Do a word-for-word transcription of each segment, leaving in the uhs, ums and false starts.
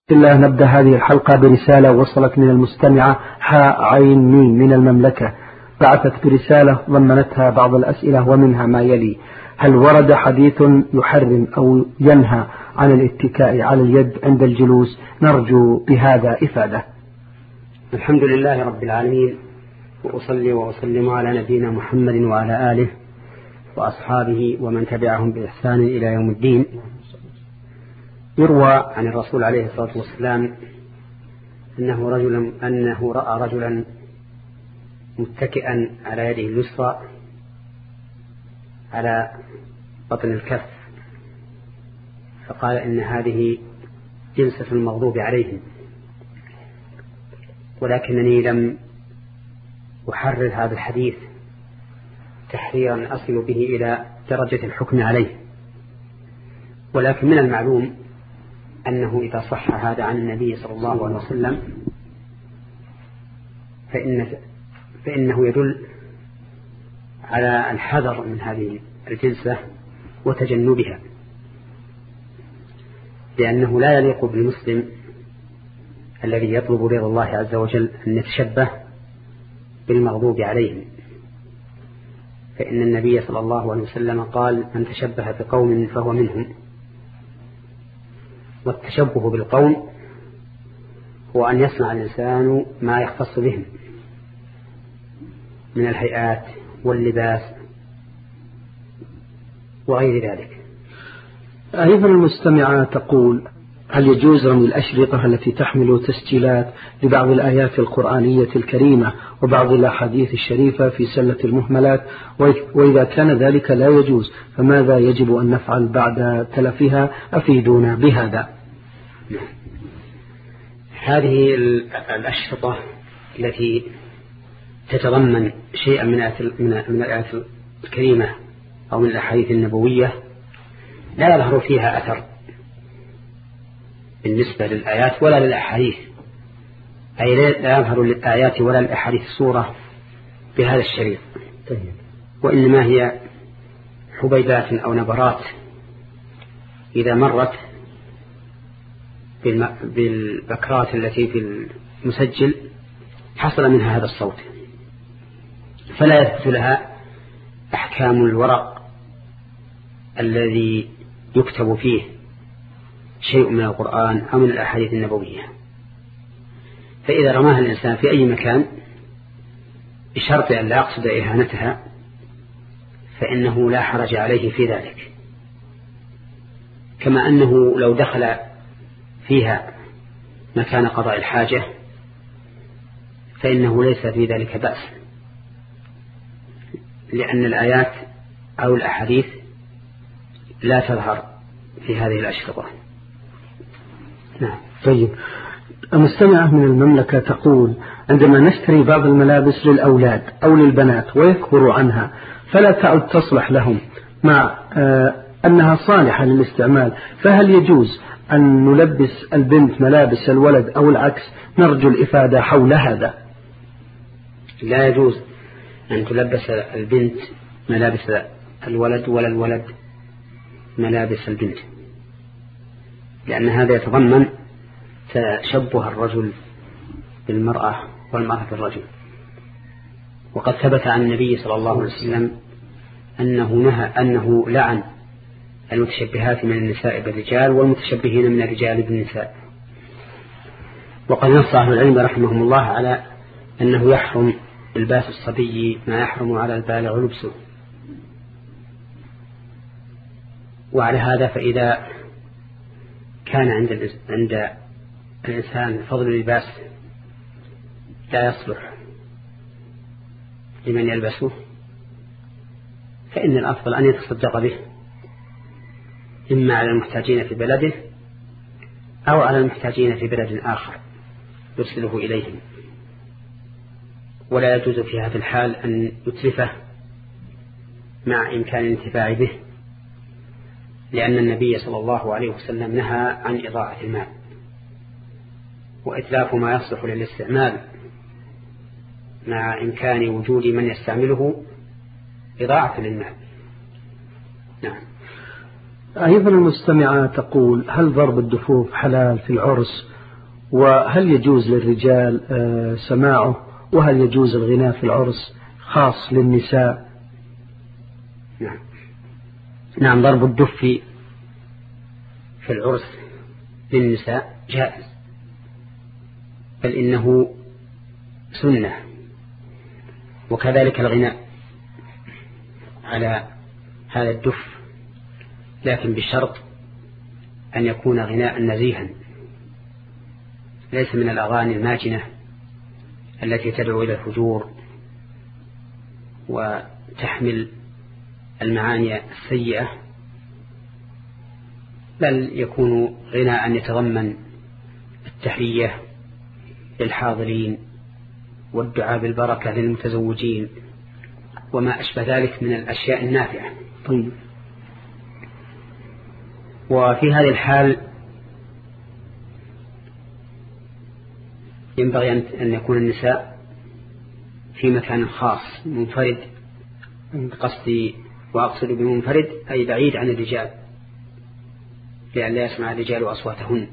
الله. نبدأ هذه الحلقة برسالة وصلت من المستمعة حاء عين ميم من المملكة. بعثت برسالة ضمنتها بعض الأسئلة ومنها ما يلي: هل ورد حديث يحرم أو ينهى عن الاتكاء على اليد عند الجلوس؟ نرجو بهذا إفادة. الحمد لله رب العالمين، وأصلي وأسلم على نبينا محمد وعلى آله وأصحابه ومن تبعهم بإحسان إلى يوم الدين. يروى عن الرسول عليه الصلاة والسلام أنه, رجل أنه رأى رجلا متكئا على يده اليسرى على بطن الكف، فقال إن هذه جلسة المغضوب عليهم، ولكنني لم أحرر هذا الحديث تحريرا أصل به إلى درجة الحكم عليه، ولكن من المعلوم أنه إذا صح هذا عن النبي صلى الله عليه وسلم فإن فإنه يدل على الحذر من هذه الجلسة وتجنبها، لأنه لا يليق بالمسلم الذي يطلب رضا الله عز وجل أن يتشبه بالمغضوب عليهم، فإن النبي صلى الله عليه وسلم قال: من تشبه بقوم فهو منهم. والتشبه بالقوم هو أن يصنع الإنسان ما يختص بهم من الهيئات واللباس وغير ذلك. أيضا المستمعة تقول: هل يجوز رمي الأشرطة التي تحمل تسجيلات لبعض الآيات القرآنية الكريمة وبعض الأحاديث الشريفة في سلة المهملات؟ وإذا كان ذلك لا يجوز فماذا يجب أن نفعل بعد تلفها؟ أفيدونا بهذا. هذه الأشرطة التي تتضمن شيئا من الآيات الكريمة أو من الأحاديث النبوية لا يظهر فيها أثر بالنسبة للآيات ولا للأحاديث، أي لا يظهر للآيات ولا للأحاديث صورة بهذا الشريط، وإنما هي حبيبات أو نبرات إذا مرت بالبكرات التي في المسجل حصل منها هذا الصوت، فلا يثبت لها أحكام الورق الذي يكتب فيه شيء من القرآن أو من الأحاديث النبوية. فإذا رماها الإنسان في أي مكان بشرط أن لا يقصد إهانتها فإنه لا حرج عليه في ذلك، كما أنه لو دخل فيها مكان قضاء الحاجة فإنه ليس في ذلك بأس، لأن الآيات أو الأحاديث لا تظهر في هذه الأشرطة. نعم. طيب، المستمعة من المملكة تقول: عندما نشتري بعض الملابس للأولاد أو للبنات ويكبروا عنها فلا تعد تصلح لهم مع آه أنها صالحة للاستعمال، فهل يجوز أن نلبس البنت ملابس الولد أو العكس؟ نرجو الإفادة حول هذا. لا يجوز أن تلبس البنت ملابس الولد ولا الولد ملابس البنت، لأن هذا يتضمن تشبه الرجل بالمرأة والمرأة بالرجل. وقد ثبت عن النبي صلى الله عليه وسلم أنه نهى أنه لعن المتشبهات من النساء بالرجال والمتشبهين من الرجال بالنساء. وقد نص أهل العلم رحمهم الله على أنه يحرم لباس الصبي ما يحرم على البالغ لبسه، وعلى هذا فإذا كان عند عند الإنسان فضل اللباس لا يصلح لمن يلبسه فإن الأفضل أن يتصدق به، إما على المحتاجين في بلده أو على المحتاجين في بلد آخر يرسله إليهم، ولا يجوز في هذا الحال أن يتلفه مع إمكان الانتفاع به، لأن النبي صلى الله عليه وسلم نهى عن إضاعة المال، وإتلاف ما يصلح للاستعمال مع إمكان وجود من يستعمله إضاعة للمال. نعم. أيضا المستمعة تقول: هل ضرب الدفوف حلال في العرس وهل يجوز للرجال سماعه، وهل يجوز الغناء في العرس خاص للنساء؟ نعم نعم ضرب الدف في العرس للنساء جائز، بل إنه سنة، وكذلك الغناء على هذا الدف، لكن بشرط أن يكون غناء نزيها، ليس من الأغاني الماجنة التي تدعو إلى الفجور وتحمل المعاني السيئة، بل يكون غناء يتضمن التحية للحاضرين والدعاء بالبركة للمتزوجين وما أشبه ذلك من الأشياء النافعة. طيب. وفي هذه الحال ينبغي أن يكون النساء في مكان خاص منفرد، قصدي وأقصد بمنفرد أي بعيد عن الرجال، لأن لا يسمع الرجال أصواتهن،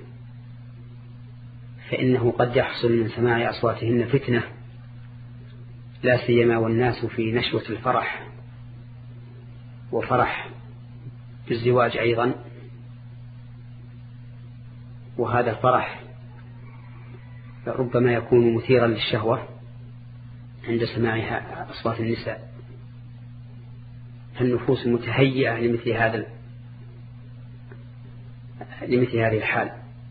فإنه قد يحصل من سماع أصواتهن فتنة، لا سيما والناس في نشوة الفرح وفرح بالزواج أيضا، وهذا الفرح ربما يكون مثيرا للشهوة عند سماعها أصوات النساء، فالنفوس متهيئة لمثل هذا لمثل هذه الحال.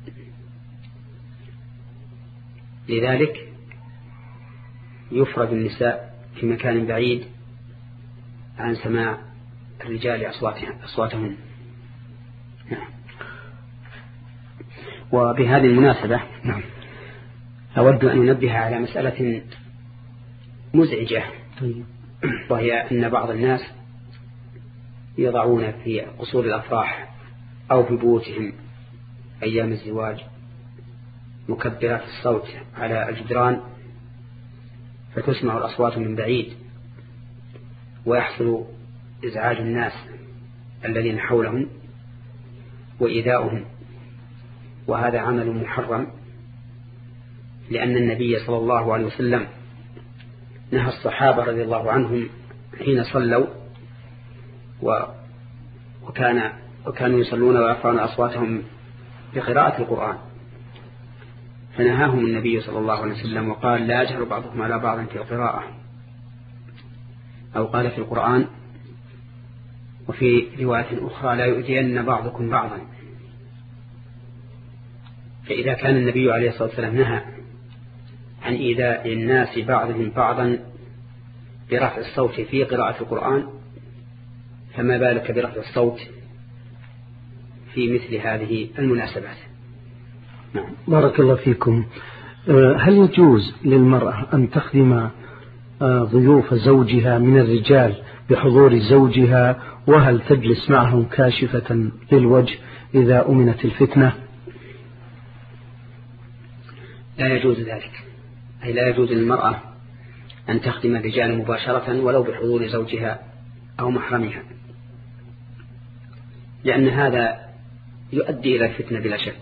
لذلك يفرد النساء في مكان بعيد عن سماع الرجال أصواتهم. وبهذه المناسبة أود أن أنبه على مسألة مزعجة، وهي أن بعض الناس يضعون في قصور الأفراح أو في بيوتهم أيام الزواج مكبرات الصوت على الجدران، فتسمع الأصوات من بعيد ويحصل إزعاج الناس الذين حولهم وإيذاؤهم، وهذا عمل محرم، لأن النبي صلى الله عليه وسلم نهى الصحابة رضي الله عنهم حين صلوا وكان وكانوا يصلون ويرفعون أصواتهم بقراءة القرآن، فنهاهم النبي صلى الله عليه وسلم وقال لا يجهر بعضكم على بعض في القراءة، أو قال في القرآن وفي رواية أخرى لا يؤذين بعضكم بعضا. فإذا كان النبي عليه الصلاة والسلام نهى عن إيذاء الناس بعضهم بعضا برفع الصوت في قراءة القرآن، فما بالك برفع الصوت في مثل هذه المناسبات. نعم. بارك الله فيكم. هل يجوز للمرأة أن تخدم ضيوف زوجها من الرجال بحضور زوجها، وهل تجلس معهم كاشفة للوجه إذا أمنت الفتنة؟ لا يجوز ذلك، أي لا يجوز للمرأة أن تخدم الرجال مباشرة ولو بحضور زوجها أو محرمها، لأن هذا يؤدي إلى الفتنة بلا شك،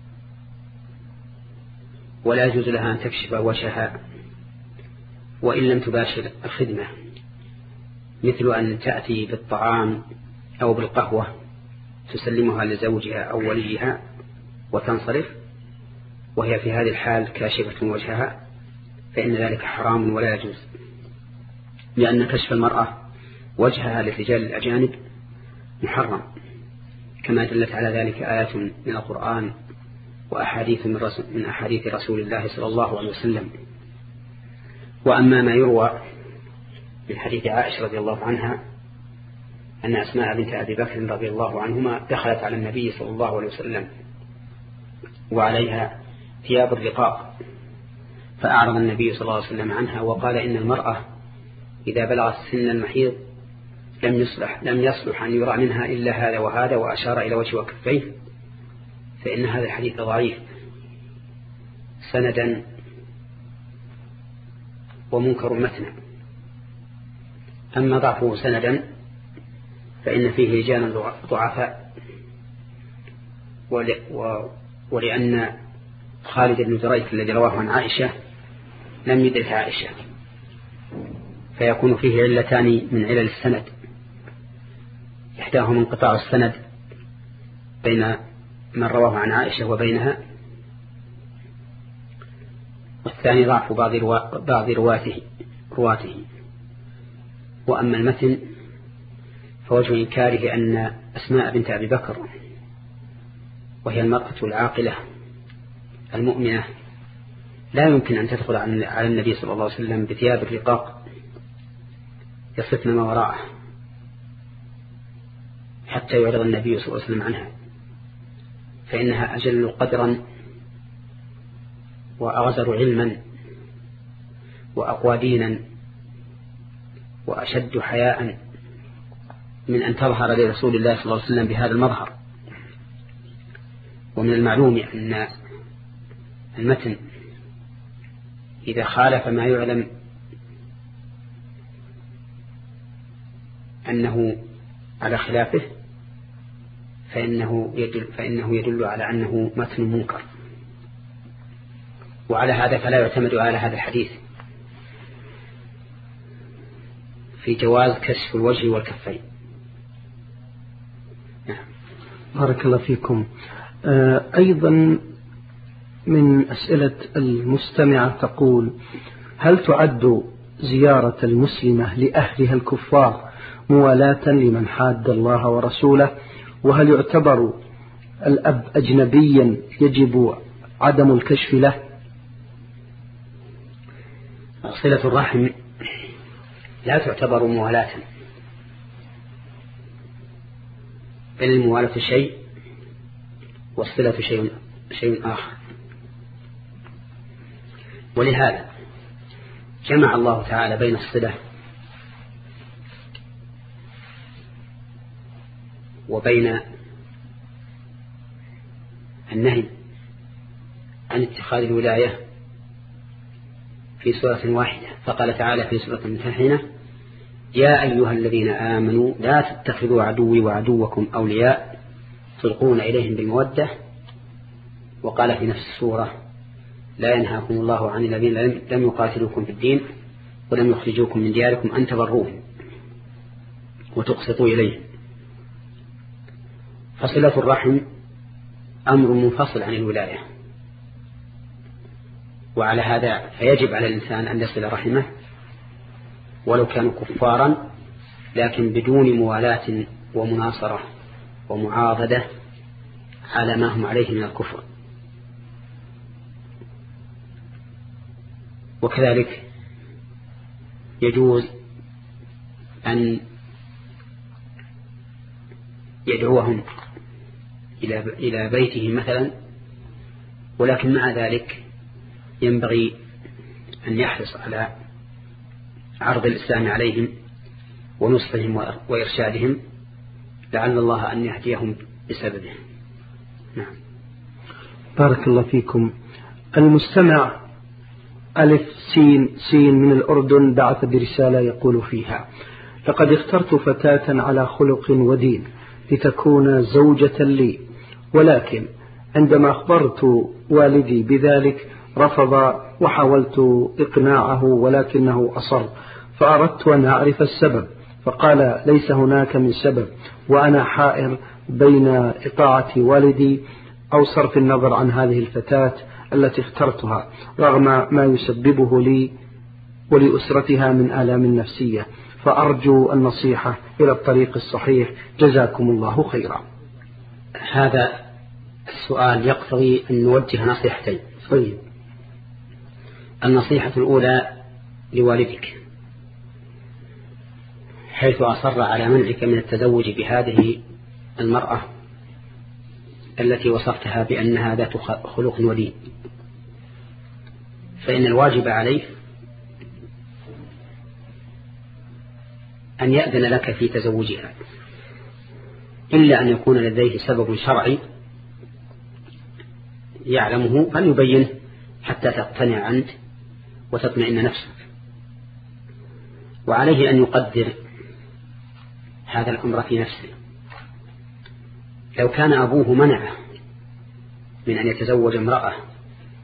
ولا يجوز لها أن تكشف وجهها وإن لم تباشر الخدمة، مثل أن تأتي بالطعام أو بالقهوة تسلمها لزوجها أو وليها وتنصرف وهي في هذه الحال كاشفة وجهها، فإن ذلك حرام ولا يجوز، لأن كشف المرأة وجهها للرجال الأجانب محرم، كما دلت على ذلك آيات من القرآن وأحاديث من, رسول من أحاديث رسول الله صلى الله عليه وسلم. وأما ما يروى من حديث عائشة رضي الله عنها أن أسماء بنت أبي بكر رضي الله عنهما دخلت على النبي صلى الله عليه وسلم وعليها ثياب الرقاق، فأعرض النبي صلى الله عليه وسلم عنها وقال إن المرأة إذا بلغت سن المحيض لم يصلح لم يصلح أن يرى منها إلا هذا وهذا، وأشار إلى وجه وكفيه، فإن هذا الحديث ضعيف سندا ومنكر متنا. أما ضعفه سندا فإن فيه رجالا ضعفاء، ولأن خالد بن دريك الذي رواه عن عائشة لم يدرك عائشة، فيكون فيه علتان من علل السند، إحداهما انقطاع السند بين من رواه عن عائشة وبينها، والثاني ضعف بعض روا... بعض رواته رواته. وأما المتن فوجه إنكاره أن أسماء بنت أبي بكر، وهي المرأة العاقلة المؤمنة، لا يمكن أن تدخل على النبي صلى الله عليه وسلم بثياب الرقاق يصفن ما وراءه حتى يعرض النبي صلى الله عليه وسلم عنها، فإنها أجل قدرا وأغزر علما وأقوى دينا وأشد حياء من أن تظهر لرسول الله صلى الله عليه وسلم بهذا المظهر. ومن المعلوم أن المتن إذا خالف ما يعلم أنه على خلافه فإنه يدل, فإنه يدل على أنه متن منكر، وعلى هذا فلا يعتمد على هذا الحديث في جواز كشف الوجه والكفين. بارك الله فيكم. أيضا من أسئلة المستمعة تقول: هل تعد زيارة المسلمة لأهلها الكفار موالاة لمن حاد الله ورسوله؟ وهل يعتبر الأب أجنبيا يجب عدم الكشف له؟ صلة الرحم لا تعتبر موالاة، بل الموالاة شيء والصلة شيء شيء آخر. ولهذا جمع الله تعالى بين الصلة وبين النهي عن اتخاذ الولاية في سورة واحدة، فقال تعالى في سورة الممتحنة: يا أيها الذين آمنوا لا تتخذوا عدوي وعدوكم أولياء تلقون إليهم بالمودة. وقال في نفس السورة: لا ينهاكم الله عن الذين لم يقاتلوكم في الدين ولم يخرجوكم من دياركم أن تبروهم وتقسطوا إليهم. فصلة الرحم أمر منفصل عن الولاية، وعلى هذا فيجب على الإنسان أن يصل رحمه ولو كانوا كفارا، لكن بدون موالاة ومناصرة ومعاضدة على ما هم عليه من الكفر. وكذلك يجوز أن يدعوهم إلى بيته مثلا، ولكن مع ذلك ينبغي أن يحرص على عرض الإسلام عليهم ونصحهم وإرشادهم، لعل الله أن يهديهم بسببه. نعم. بارك الله فيكم. المستمع ألف سين سين من الأردن بعث برسالة يقول فيها: لقد اخترت فتاة على خلق ودين لتكون زوجة لي، ولكن عندما أخبرت والدي بذلك رفض، وحاولت إقناعه ولكنه أصر، فأردت أن أعرف السبب، فقال ليس هناك من سبب، وأنا حائر بين إطاعة والدي أو صرف النظر عن هذه الفتاة التي اخترتها رغم ما يسببه لي ولأسرتها من آلام نفسية، فأرجو النصيحة إلى الطريق الصحيح، جزاكم الله خيرا. هذا السؤال يقتضي أن نوجه نصيحتين. طيب. النصيحة الأولى لوالدك حيث أصر على منعك من التزوج بهذه المرأة التي وصفتها بأنها ذات خلق ودين، فإن الواجب عليه أن يأذن لك في تزوجها، إلا أن يكون لديه سبب شرعي يعلمه فليبينه حتى تقتنع أنت وتطمئن نفسك. وعليه أن يقدر هذا الأمر في نفسه. لو كان أبوه منعه من أن يتزوج امرأة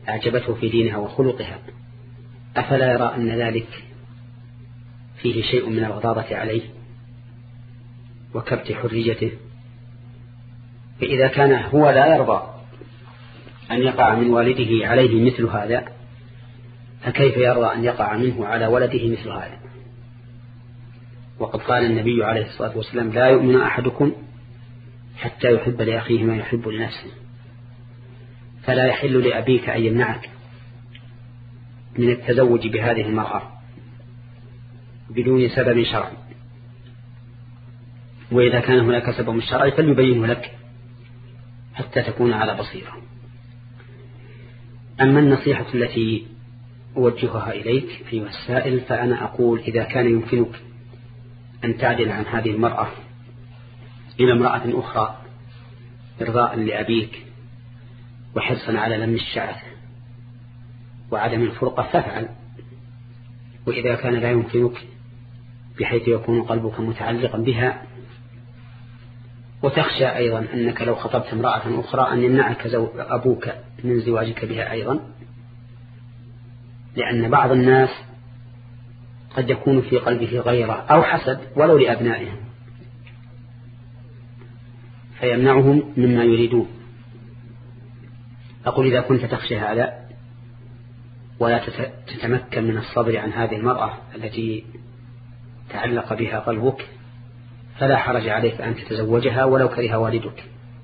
أعجبته في دينها وخلقها، أفلا يرى أن ذلك فيه شيء من الغضاضة عليه وكبت حريته؟ فإذا كان هو لا يرضى أن يقع من والده عليه مثل هذا، فكيف يرضى أن يقع منه على ولده مثل هذا؟ وقد قال النبي عليه الصلاة والسلام: لا يؤمن أحدكم حتى يحب لأخيه ما يحب لنفسه. فلا يحل لأبيك أن يمنعك من التزوج بهذه المرأة بدون سبب شرعي، وإذا كان هناك سبب شرعي فليبينه لك حتى تكون على بصيرة. أما النصيحة التي أوجهها إليك أيها السائل، فأنا أقول: إذا كان يمكنك أن تعدل عن هذه المرأة إلى امرأة أخرى إرضاء لأبيك وحرصا على لم الشعث وعدم الفرقة فافعل. وإذا كان لا يمكنك بحيث يكون قلبك متعلقا بها وتخشى أيضا أنك لو خطبت امرأة أخرى أن يمنعك أبوك من زواجك بها أيضا، لأن بعض الناس قد يكون في قلبه غيرة أو حسد ولو لأبنائهم فيمنعهم مما يريدون. أقول: إذا كنت تخشى هذا ولا تتمكن من الصبر عن هذه المرأة التي تعلق بها قلبك، فلا حرج عليك أن تتزوجها ولو كره والدك،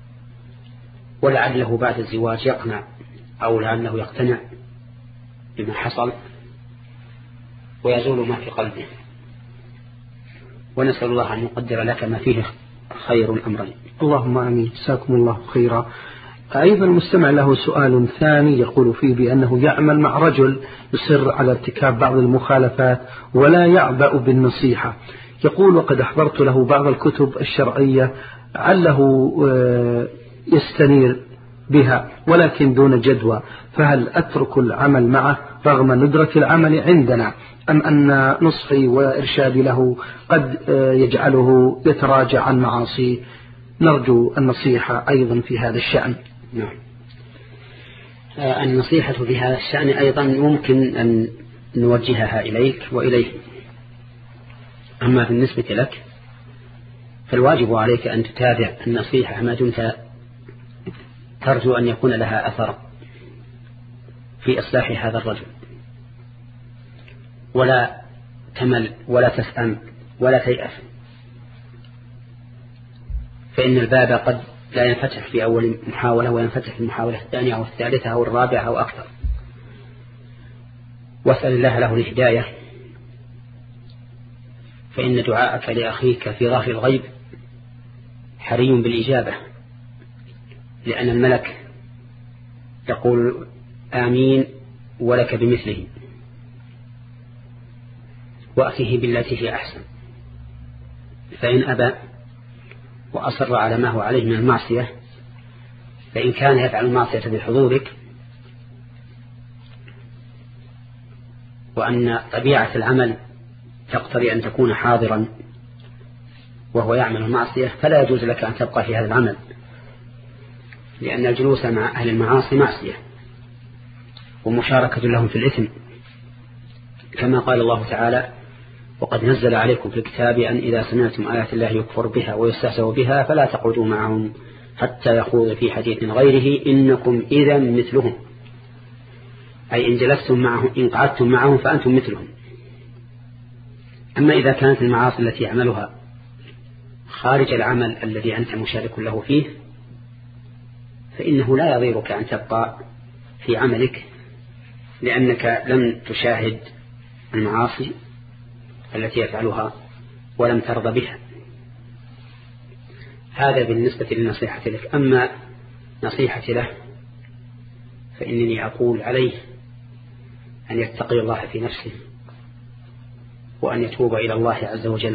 ولعله بعد الزواج يقنع أو لعله يقتنع بما حصل ويزول ما في قلبه. ونسأل الله أن يقدر لك ما فيه خير الأمرين. اللهم آمين. جزاكم الله خيرا. أيضا المستمع له سؤال ثاني يقول فيه بأنه يعمل مع رجل يصر على ارتكاب بعض المخالفات ولا يعبأ بالنصيحة. يقول: وقد أحضرت له بعض الكتب الشرعية عله يستنير بها ولكن دون جدوى، فهل أترك العمل معه رغم ندرة العمل عندنا، أم أن نصحي وإرشادي له قد يجعله يتراجع عن معاصيه؟ نرجو النصيحة أيضا في هذا الشأن. نعم. النصيحة في هذا الشأن أيضا يمكن أن نوجهها إليك وإليه. أما بالنسبة لك فالواجب عليك أن تتابع النصيحة ما دمت ترجو أن يكون لها أثر في إصلاح هذا الرجل، ولا تمل ولا تسأم ولا تيأس، فإن الباب قد لا ينفتح في أول محاولة وينفتح في المحاولة الثانية أو الثالثة أو الرابعة أو أكثر. واسأل الله له الهداية، فإن دعاءك لأخيك في ظهر الغيب حري بالإجابة، لأن الملك يقول: آمين ولك بمثله، وأته بالتي هي أحسن. فإن أبى وأصر على ما هو عليه من المعصية، فإن كان يفعل المعصية بحضورك وأن طبيعة العمل تقتضي أن تكون حاضرا وهو يعمل المعصية، فلا يجوز لك أن تبقى في هذا العمل، لأن الجلوس مع أهل المعاصي معصية ومشاركة لهم في الإثم، كما قال الله تعالى: وقد نزل عليكم في الكتاب أن إذا سمعتم آيات الله يكفر بها ويستهزأ بها فلا تقعدوا معهم حتى يخوضوا في حديث غيره إنكم إذا مثلهم، أي إن جلستم معهم إن قعدتم معهم فأنتم مثلهم. أما إذا كانت المعاصي التي يعملها خارج العمل الذي أنت مشارك له فيه، فإنه لا يضيرك أن تبقى في عملك، لأنك لم تشاهد المعاصي التي يفعلها ولم ترضى بها. هذا بالنسبة للنصيحة لك. أما نصيحتي له فإنني أقول عليه أن يتقي الله في نفسه وأن يتوب إلى الله عز وجل،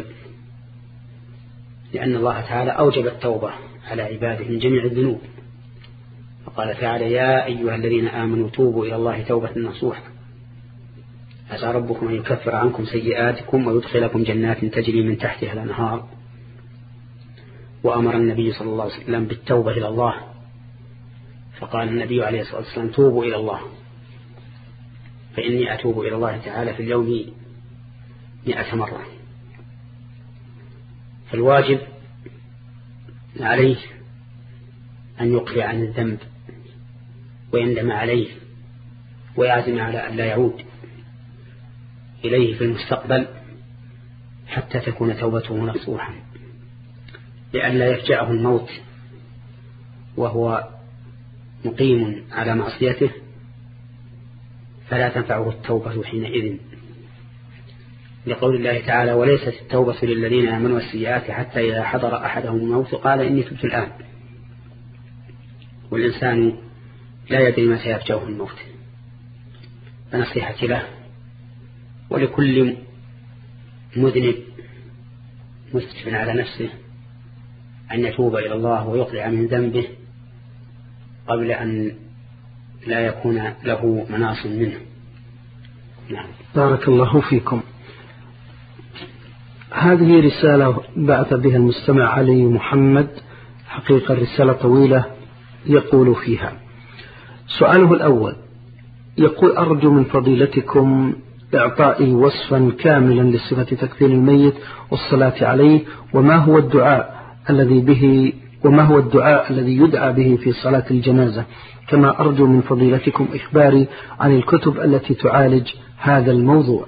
لأن الله تعالى أوجب التوبة على عباده من جميع الذنوب، فقال تعالى: يا أيها الذين آمنوا توبوا إلى الله توبة نصوحا عسى ربكم أن يكفر عنكم سيئاتكم ويدخلكم جنات تجري من تحتها الأنهار. وأمر النبي صلى الله عليه وسلم بالتوبة إلى الله، فقال النبي عليه الصلاة والسلام: توبوا إلى الله فإني أتوب إلى الله تعالى في اليوم مئة مرة. فالواجب عليه أن يقلع عن الذنب ويندم عليه ويعزم على أن لا يعود إليه في المستقبل حتى تكون توبته نصوحا، لئلا يفجعه الموت وهو مقيم على معصيته فلا تنفعه التوبة حينئذ، لقول الله تعالى: وليست التوبة للذين يعملون السيئات حتى إذا حضر أحدهم الموت قال إني تبت الآن. والإنسان لا يدري ما سيفجعه الموت، فنصيحتي له ولكل مذنب مسرف على نفسه أن يتوب إلى الله ويقلع من ذنبه قبل أن لا يكون له مناص منه. نعم. بارك الله فيكم. هذه رسالة بعث بها المستمع علي محمد، حقيقة رسالة طويلة، يقول فيها: سؤاله الأول يقول: أرجو من فضيلتكم إعطائي وصفا كاملا لصفة تكفين الميت والصلاة عليه، وما هو الدعاء الذي به وما هو الدعاء الذي يدعى به في صلاة الجنازة، كما أرجو من فضيلتكم إخباري عن الكتب التي تعالج هذا الموضوع.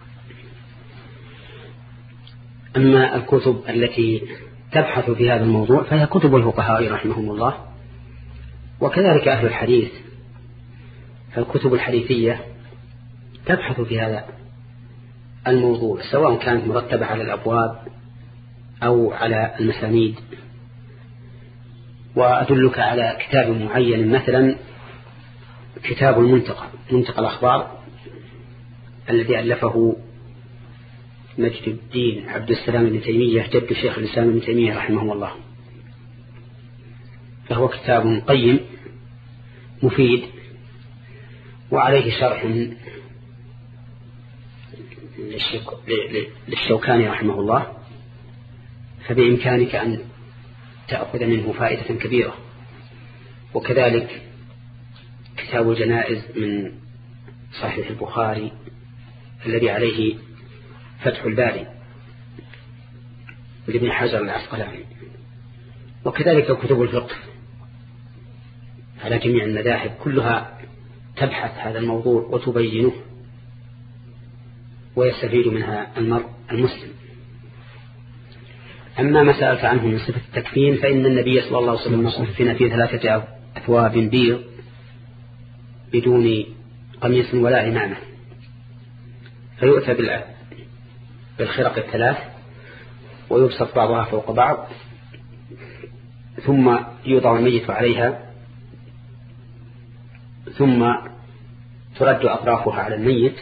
أما الكتب التي تبحث في هذا الموضوع فهي كتب الفقهاء رحمهم الله، وكذلك أهل الحديث، فالكتب الحديثية تبحث في هذا الموضوع سواء كانت مرتبة على الأبواب أو على المسانيد. وأدلك على كتاب معين، مثلا كتاب المنتقى، منتقى الأخبار الذي ألفه مجد الدين عبد السلام بن تيمية جد شيخ الإسلام بن تيمية رحمه الله، فهو كتاب قيم مفيد وعليه شرح للشوكاني رحمه الله، فبإمكانك أن تأخذ منه فائدة كبيرة. وكذلك كتاب الجنائز من صحيح البخاري الذي عليه فتح الباري لابن حجر العسقلاني، وكذلك كتب الفقه على جميع المذاهب كلها تبحث هذا الموضوع وتبينه ويستفيد منها المرء المسلم. أما ما سألت عنه من صفة التكفين فإن النبي صلى الله عليه وسلم كفن في ثلاثة أثواب بيض بدون قميص ولا إمامة، فيؤتى بالخرق الثلاث ويبسط بعضها فوق بعض، ثم يوضع الميت عليها، ثم ترد أطرافها على الميت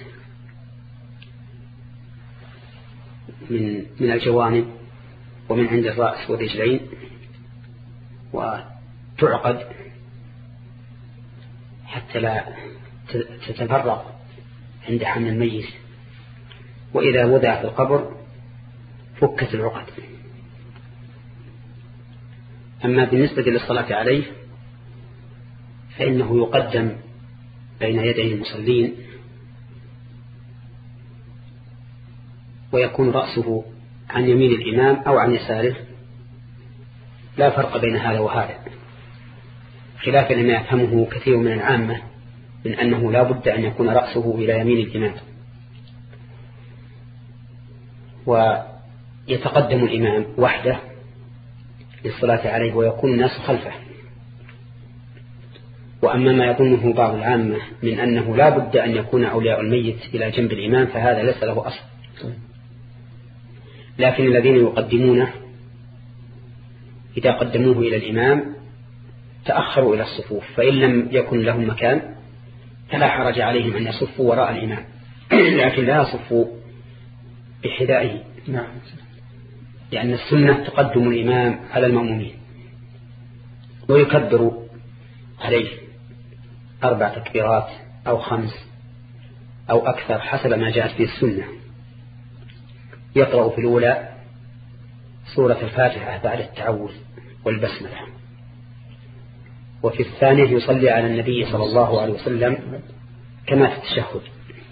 من من الجوانب ومن عند الرأس والرجلين، وتعقد حتى لا تتفرق عند حمل الميت، وإذا وضع في القبر فكت العقد. أما بالنسبة للصلاة عليه فإنه يقدم بين يدي المصلين ويكون رأسه عن يمين الإمام أو عن يساره، لا فرق بين هذا وهذا، خلافا لما يفهمه كثير من العامة من أنه لا بد أن يكون رأسه إلى يمين الإمام، ويتقدم الإمام وحده للصلاة عليه ويكون الناس خلفه. وأما ما يظنه بعض العامة من أنه لا بد أن يكون أولياء الميت إلى جنب الإمام فهذا ليس له أصل، لكن الذين يقدمونه إذا قدموه إلى الإمام تأخروا إلى الصفوف، فإن لم يكن لهم مكان فلا حرج عليهم أن يصفوا وراء الإمام، لكن لا يصفوا بحذائه، لأن السنة تقدم الإمام على المأمومين ويكبر عليه أربع تكبيرات أو خمس أو أكثر حسب ما جاءت في السنة. يقرأ في الأولى سورة الفاتحة بعد التعوذ والبسملة، وفي الثانية يصلي على النبي صلى الله عليه وسلم كما في التشهد،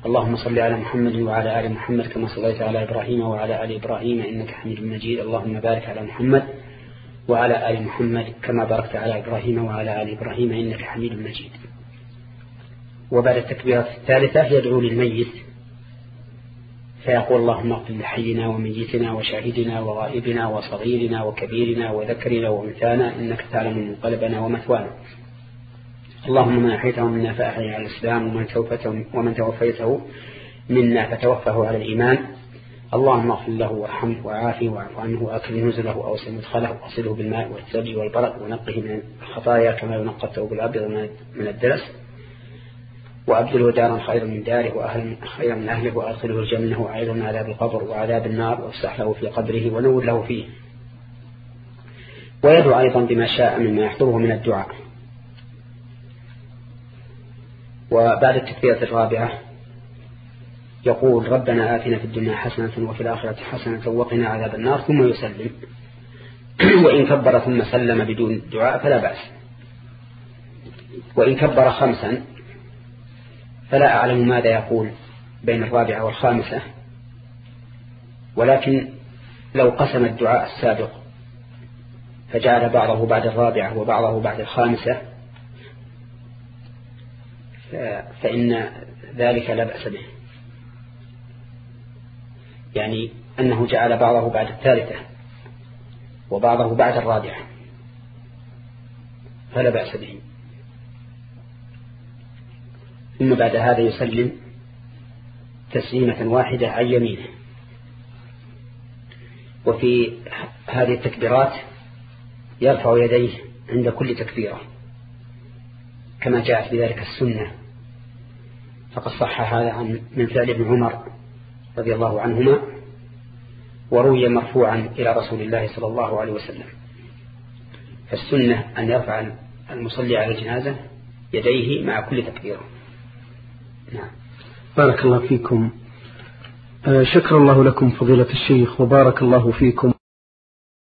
اللهم صل على محمد وعلى آل محمد كما صليت على إبراهيم وعلى آل إبراهيم إنك حميد مجيد. اللهم بارك على محمد وعلى آل محمد كما باركت على إبراهيم وعلى آل إبراهيم إنك حميد مجيد. وبعد التكبيرة الثالثة يدعو للميت فيقول اللهم اغفر لحينا وميتنا وشاهدنا وغائبنا وصغيرنا وكبيرنا وذكرنا وأنثانا إنك تعلم منقلبنا ومثوانا. اللهم من أحيته منا فأحيي على الإسلام ومن توفيته, ومن توفيته منا فتوفه على الإيمان. اللهم اغفر له وارحمه وعافه واعف عنه وأكرم نزله وأوسع مدخله واغسله بالماء والثلج والبرد ونقه من الخطايا كما ينقى الثوب الأبيض من الدنس وأبدله دارا خيرا من داره وأهلا خيرا من أهله وأدخله الجنة وأعيذه من عذاب القبر وعذاب النار وافسح له في قبره ونور له فيه. ويدعو أيضا بما شاء مما يحضره من الدعاء. وبعد التكبيرة الرابعة يقول ربنا آتنا في الدنيا حسنة وفي الآخرة حسنة وقنا عذاب النار ثم يسلم. وإن كبر ثم سلم بدون دعاء فلا بأس. وإن كبر خمسا فلا أعلم ماذا يقول بين الرابعة والخامسة، ولكن لو قسم الدعاء السابق فجعل بعضه بعد الرابعة وبعضه بعد الخامسة فإن ذلك لا بأس به، يعني أنه جعل بعضه بعد الثالثة وبعضه بعد الرابعة فلا بأس به. ثم بعد هذا يسلم تسليمة واحدة عن يمينه. وفي هذه التكبيرات يرفع يديه عند كل تكبيرة كما جاءت بذلك السنة، فقد صح هذا عن من فعل ابن عمر رضي الله عنهما، وروي مرفوعا إلى رسول الله صلى الله عليه وسلم. فالسنة أن يرفع المصلي على الجنازة يديه مع كل تكبيرة. نعم. بارك الله فيكم. شكر الله لكم فضيلة الشيخ وبارك الله فيكم.